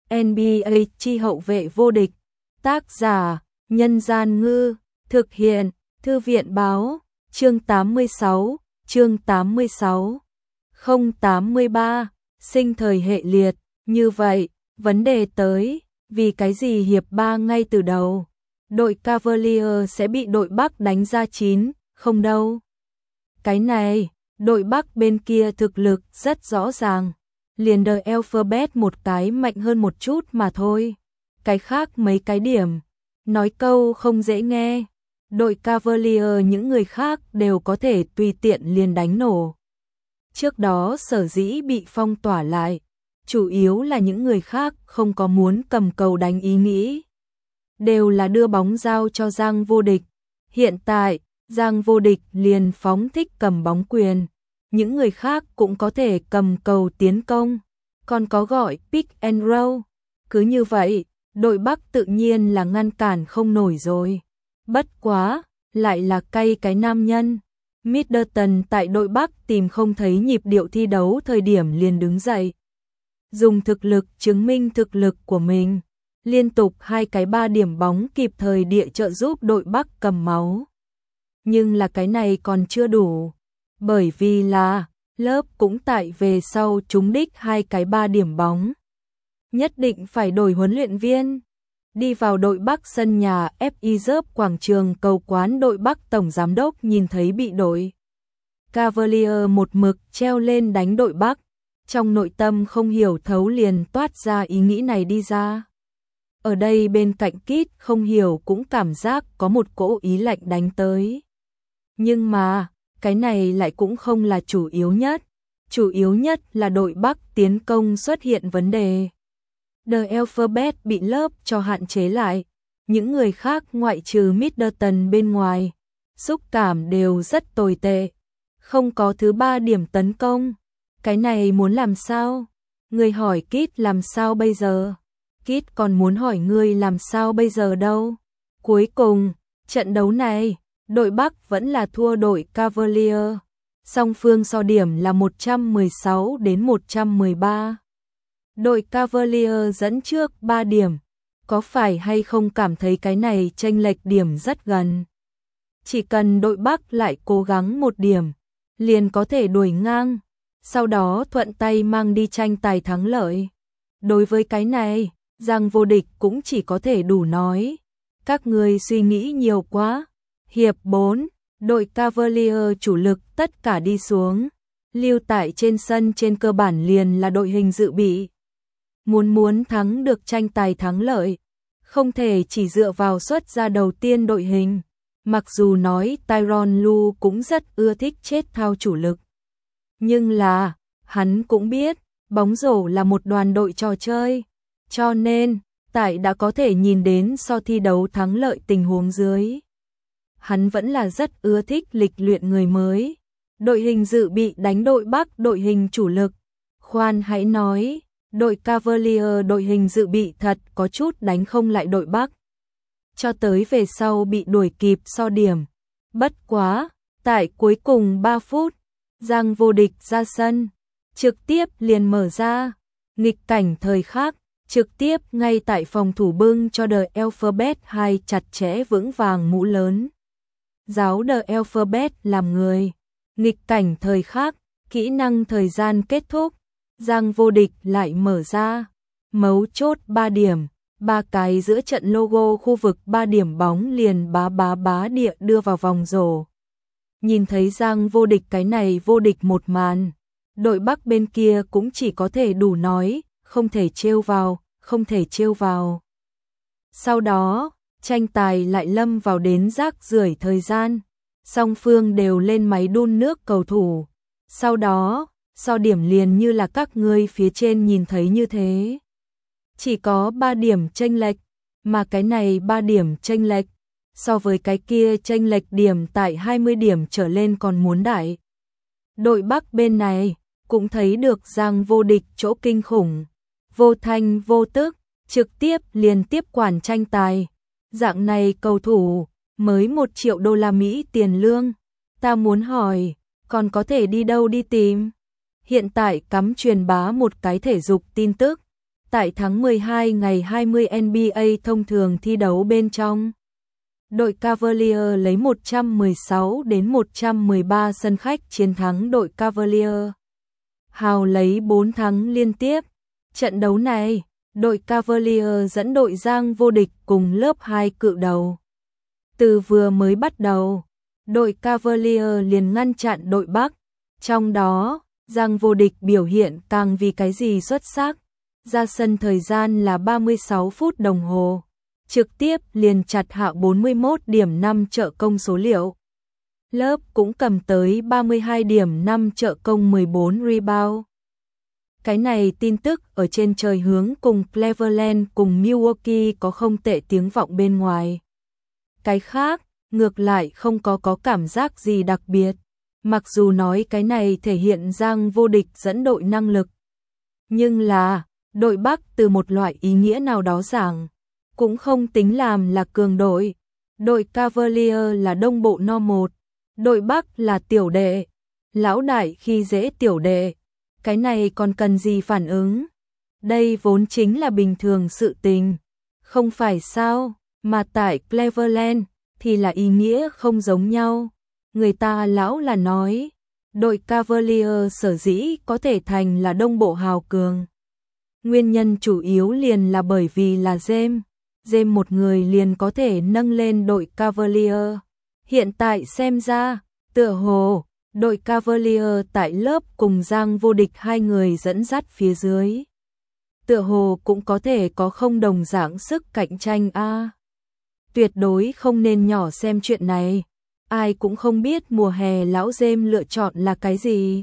NBA chi hậu vệ vô địch. Tác giả: Nhân Gian Ngư. Thực hiện: Thư viện Báo. Chương 86. Chương 86. 083. Sinh thời hệ liệt. Như vậy, vấn đề tới, vì cái gì hiệp 3 ngay từ đầu đội Cavalier sẽ bị đội Bắc đánh ra 9, không đâu. Cái này, đội Bắc bên kia thực lực rất rõ ràng. Liền The Alphabet một cái mạnh hơn một chút mà thôi. Cái khác mấy cái điểm. Nói câu không dễ nghe. Đội Cavalier những người khác đều có thể tùy tiện liền đánh nổ. Trước đó sở dĩ bị phong tỏa lại, chủ yếu là những người khác không có muốn cầm cầu đánh ý nghĩ. Đều là đưa bóng giao cho Giang Vô Địch. Hiện tại, Giang Vô Địch liền phóng thích cầm bóng quyền. Những người khác cũng có thể cầm cầu tiến công. Còn có gọi pick and roll. Cứ như vậy, đội Bắc tự nhiên là ngăn cản không nổi rồi. Bất quá, lại là cay cái nam nhân. Middleton tại đội Bắc tìm không thấy nhịp điệu thi đấu thời điểm liền đứng dậy. Dùng thực lực chứng minh thực lực của mình. Liên tục 2 cái 3 điểm bóng kịp thời địa trợ giúp đội Bắc cầm máu. Nhưng là cái này còn chưa đủ. Bởi vì là, lớp cũng tại về sau trúng đích 2 cái 3 điểm bóng. Nhất định phải đổi huấn luyện viên. Đi vào đội Bắc sân nhà FI quảng trường cầu quán đội Bắc tổng giám đốc nhìn thấy bị đội Cavalier một mực treo lên đánh đội Bắc. Trong nội tâm không hiểu thấu liền toát ra ý nghĩ này đi ra. Ở đây bên cạnh Kit không hiểu cũng cảm giác có một cỗ ý lạnh đánh tới. Nhưng mà, cái này lại cũng không là chủ yếu nhất. Chủ yếu nhất là đội Bắc tiến công xuất hiện vấn đề. The Alphabet bị lớp cho hạn chế lại. Những người khác ngoại trừ Middleton bên ngoài, xúc cảm đều rất tồi tệ. Không có thứ 3 điểm tấn công. Cái này muốn làm sao? Người hỏi Kit làm sao bây giờ? Kit còn muốn hỏi ngươi làm sao bây giờ đâu. Cuối cùng, trận đấu này, đội Bắc vẫn là thua đội Cavalier. Song phương so điểm là 116 đến 113. Đội Cavalier dẫn trước 3 điểm. Có phải hay không cảm thấy cái này chênh lệch điểm rất gần? Chỉ cần đội Bắc lại cố gắng 1 điểm, liền có thể đuổi ngang. Sau đó thuận tay mang đi tranh tài thắng lợi. Đối với cái này, Giang Vô Địch cũng chỉ có thể đủ nói. Các người suy nghĩ nhiều quá. Hiệp 4, đội Cavalier chủ lực tất cả đi xuống. Lưu tại trên sân trên cơ bản liền là đội hình dự bị. Muốn thắng được tranh tài thắng lợi, không thể chỉ dựa vào xuất ra đầu tiên đội hình. Mặc dù nói Tyronn Lue cũng rất ưa thích chết thao chủ lực. Nhưng là, hắn cũng biết, bóng rổ là một đoàn đội trò chơi. Cho nên, tại đã có thể nhìn đến so thi đấu thắng lợi tình huống dưới. Hắn vẫn là rất ưa thích lịch luyện người mới. Đội hình dự bị đánh đội Bắc đội hình chủ lực. Khoan hãy nói, đội Cavalier đội hình dự bị thật có chút đánh không lại đội Bắc. Cho tới về sau bị đuổi kịp so điểm. Bất quá, tại cuối cùng 3 phút, Giang Vô Địch ra sân, trực tiếp liền mở ra, nghịch cảnh thời khắc, trực tiếp ngay tại phòng thủ bưng cho The Alphabet 2 chặt chẽ vững vàng mũ lớn. Giáo The Alphabet làm người, nghịch cảnh thời khắc, kỹ năng thời gian kết thúc, Giang Vô Địch lại mở ra, mấu chốt 3 điểm, 3 cái giữa trận logo khu vực 3 điểm bóng liền bá địa đưa vào vòng rổ. Nhìn thấy Giang Vô Địch cái này vô địch một màn, đội Bắc bên kia cũng chỉ có thể đủ nói, không thể trêu vào, không thể trêu vào. Sau đó, tranh tài lại lâm vào đến rác rưởi thời gian, song phương đều lên máy đun nước cầu thủ. Sau đó, so điểm liền như là các ngươi phía trên nhìn thấy như thế. Chỉ có 3 điểm chênh lệch, mà cái này 3 điểm chênh lệch, so với cái kia chênh lệch điểm tại 20 điểm trở lên còn muốn đại. Đội Bắc bên này, cũng thấy được Giang Vô Địch chỗ kinh khủng. Vô thanh vô tức, trực tiếp liền tiếp quản tranh tài. Dạng này cầu thủ, mới 1 triệu đô la Mỹ tiền lương. Ta muốn hỏi, còn có thể đi đâu đi tìm? Hiện tại cắm truyền bá một cái thể dục tin tức. Tại tháng 12 ngày 20 NBA thông thường thi đấu bên trong. Đội Cavalier lấy 116 đến 113 sân khách chiến thắng đội Cavalier. Hào lấy 4 thắng liên tiếp. Trận đấu này, đội Cavalier dẫn đội Giang vô địch cùng lớp 2 cự đầu. Từ vừa mới bắt đầu, đội Cavalier liền ngăn chặn đội Bắc, trong đó, Giang vô địch biểu hiện càng vì cái gì xuất sắc. Ra sân thời gian là 36 phút đồng hồ, trực tiếp liền chặt hạ 41 điểm 5 trợ công số liệu. Lớp cũng cầm tới 32 điểm 5 trợ công 14 rebound. Cái này tin tức ở trên trời hướng cùng Cleveland cùng Milwaukee có không tệ tiếng vọng bên ngoài. Cái khác, ngược lại không có cảm giác gì đặc biệt. Mặc dù nói cái này thể hiện Giang vô địch dẫn đội năng lực. Nhưng là, đội Bắc từ một loại ý nghĩa nào đó giảng, cũng không tính làm là cường đội. Đội Cavalier là đông bộ no 1, đội Bắc là tiểu đệ. Lão đại khi dễ tiểu đệ, cái này còn cần gì phản ứng? Đây vốn chính là bình thường sự tình, không phải sao, mà tại Cleveland thì là ý nghĩa không giống nhau. Người ta lão là nói, đội Cavalier sở dĩ có thể thành là đông bộ hào cường. Nguyên nhân chủ yếu liền là bởi vì là James một người liền có thể nâng lên đội Cavalier. Hiện tại xem ra, tựa hồ, đội Cavalier tại lớp cùng Giang vô địch hai người dẫn dắt phía dưới. Tựa hồ cũng có thể có không đồng dạng sức cạnh tranh a. Tuyệt đối không nên nhỏ xem chuyện này. Ai cũng không biết mùa hè lão James lựa chọn là cái gì.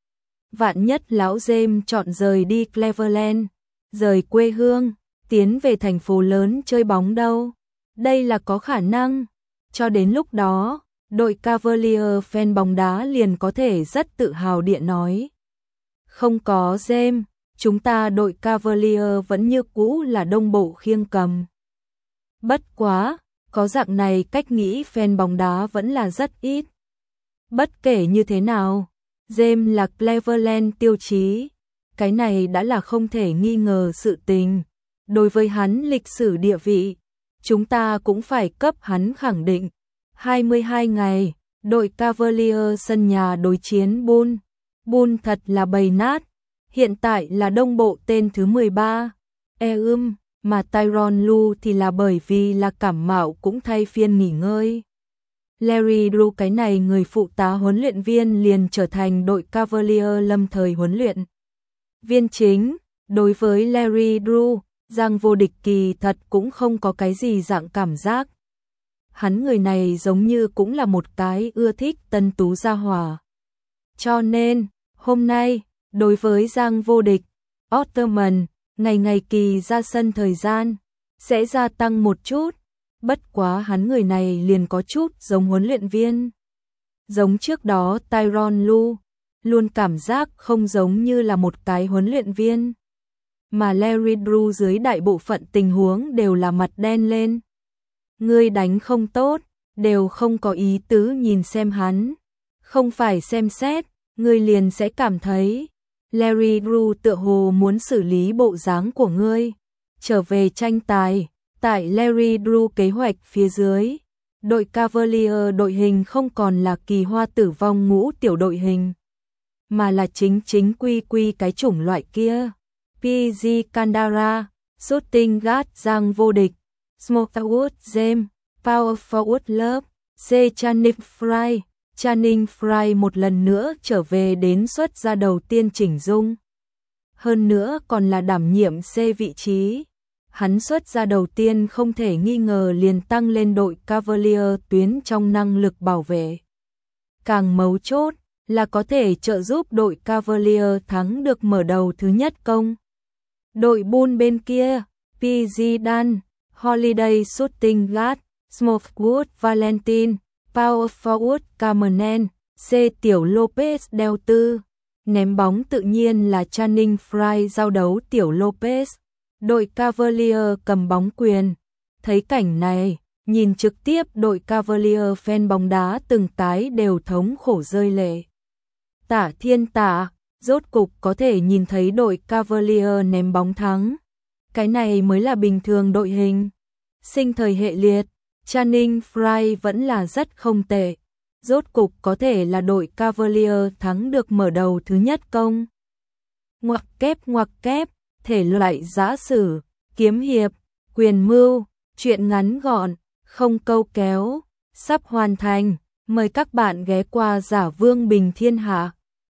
Vạn nhất lão James chọn rời đi Cleveland, rời quê hương, tiến về thành phố lớn chơi bóng đâu. Đây là có khả năng. Cho đến lúc đó, đội Cavalier fan bóng đá liền có thể rất tự hào điện nói. Không có James, chúng ta đội Cavalier vẫn như cũ là đông bộ khiêng cầm. Bất quá, có dạng này cách nghĩ fan bóng đá vẫn là rất ít. Bất kể như thế nào, James là Cleveland tiêu chí. Cái này đã là không thể nghi ngờ sự tình. Đối với hắn lịch sử địa vị, chúng ta cũng phải cấp hắn khẳng định. 22 ngày, đội Cavalier sân nhà đối chiến Bulls. Bulls thật là bầy nát. Hiện tại là đông bộ tên thứ 13. Mà Tyronn Lue thì là bởi vì là cảm mạo cũng thay phiên nghỉ ngơi. Larry Drew cái này người phụ tá huấn luyện viên liền trở thành đội Cavalier lâm thời huấn luyện viên chính. Đối với Larry Drew, Giang vô địch kỳ thật cũng không có cái gì dạng cảm giác. Hắn người này giống như cũng là một cái ưa thích tân tú gia hỏa. Cho nên, hôm nay, đối với Giang vô địch, Otterman, ngày kỳ ra sân thời gian, sẽ gia tăng một chút. Bất quá hắn người này liền có chút giống huấn luyện viên. Giống trước đó Tyronn Lue, luôn cảm giác không giống như là một cái huấn luyện viên. Mà Larry Drew dưới đại bộ phận tình huống đều là mặt đen lên. Ngươi đánh không tốt, đều không có ý tứ nhìn xem hắn. Không phải xem xét, ngươi liền sẽ cảm thấy Larry Drew tựa hồ muốn xử lý bộ dáng của ngươi. Trở về tranh tài, tại Larry Drew kế hoạch phía dưới, đội Cavalier đội hình không còn là kỳ hoa tử vong ngũ tiểu đội hình, mà là chính quy cái chủng loại kia. PG Kandara, Shooting Guard Giang vô địch, Smokwood James, Power Forward Love, C. Channing Frye một lần nữa trở về đến xuất ra đầu tiên chỉnh dung. Hơn nữa còn là đảm nhiệm C vị trí. Hắn xuất ra đầu tiên không thể nghi ngờ liền tăng lên đội Cavalier tuyến trong năng lực bảo vệ. Càng mấu chốt là có thể trợ giúp đội Cavalier thắng được mở đầu thứ nhất công. Đội Bulls bên kia, PG Dan, Holiday Shooting Guard, Smokwood Valentine, Power Forward Cameron, C. Tiểu Lopez Del Tư. Ném bóng tự nhiên là Channing Frye giao đấu Tiểu Lopez. Đội Cavalier cầm bóng quyền. Thấy cảnh này, nhìn trực tiếp đội Cavalier fan bóng đá từng cái đều thống khổ rơi lệ. Tả Thiên Tả, rốt cục có thể nhìn thấy đội Cavalier ném bóng thắng. Cái này mới là bình thường đội hình. Sinh thời hệ liệt, Channing Frye vẫn là rất không tệ. Rốt cục có thể là đội Cavalier thắng được mở đầu thứ nhất công. Ngoặc kép, thể loại giã sử, kiếm hiệp, quyền mưu, truyện ngắn gọn, không câu kéo, sắp hoàn thành. Mời các bạn ghé qua Giả Vương Bình Thiên Hạ.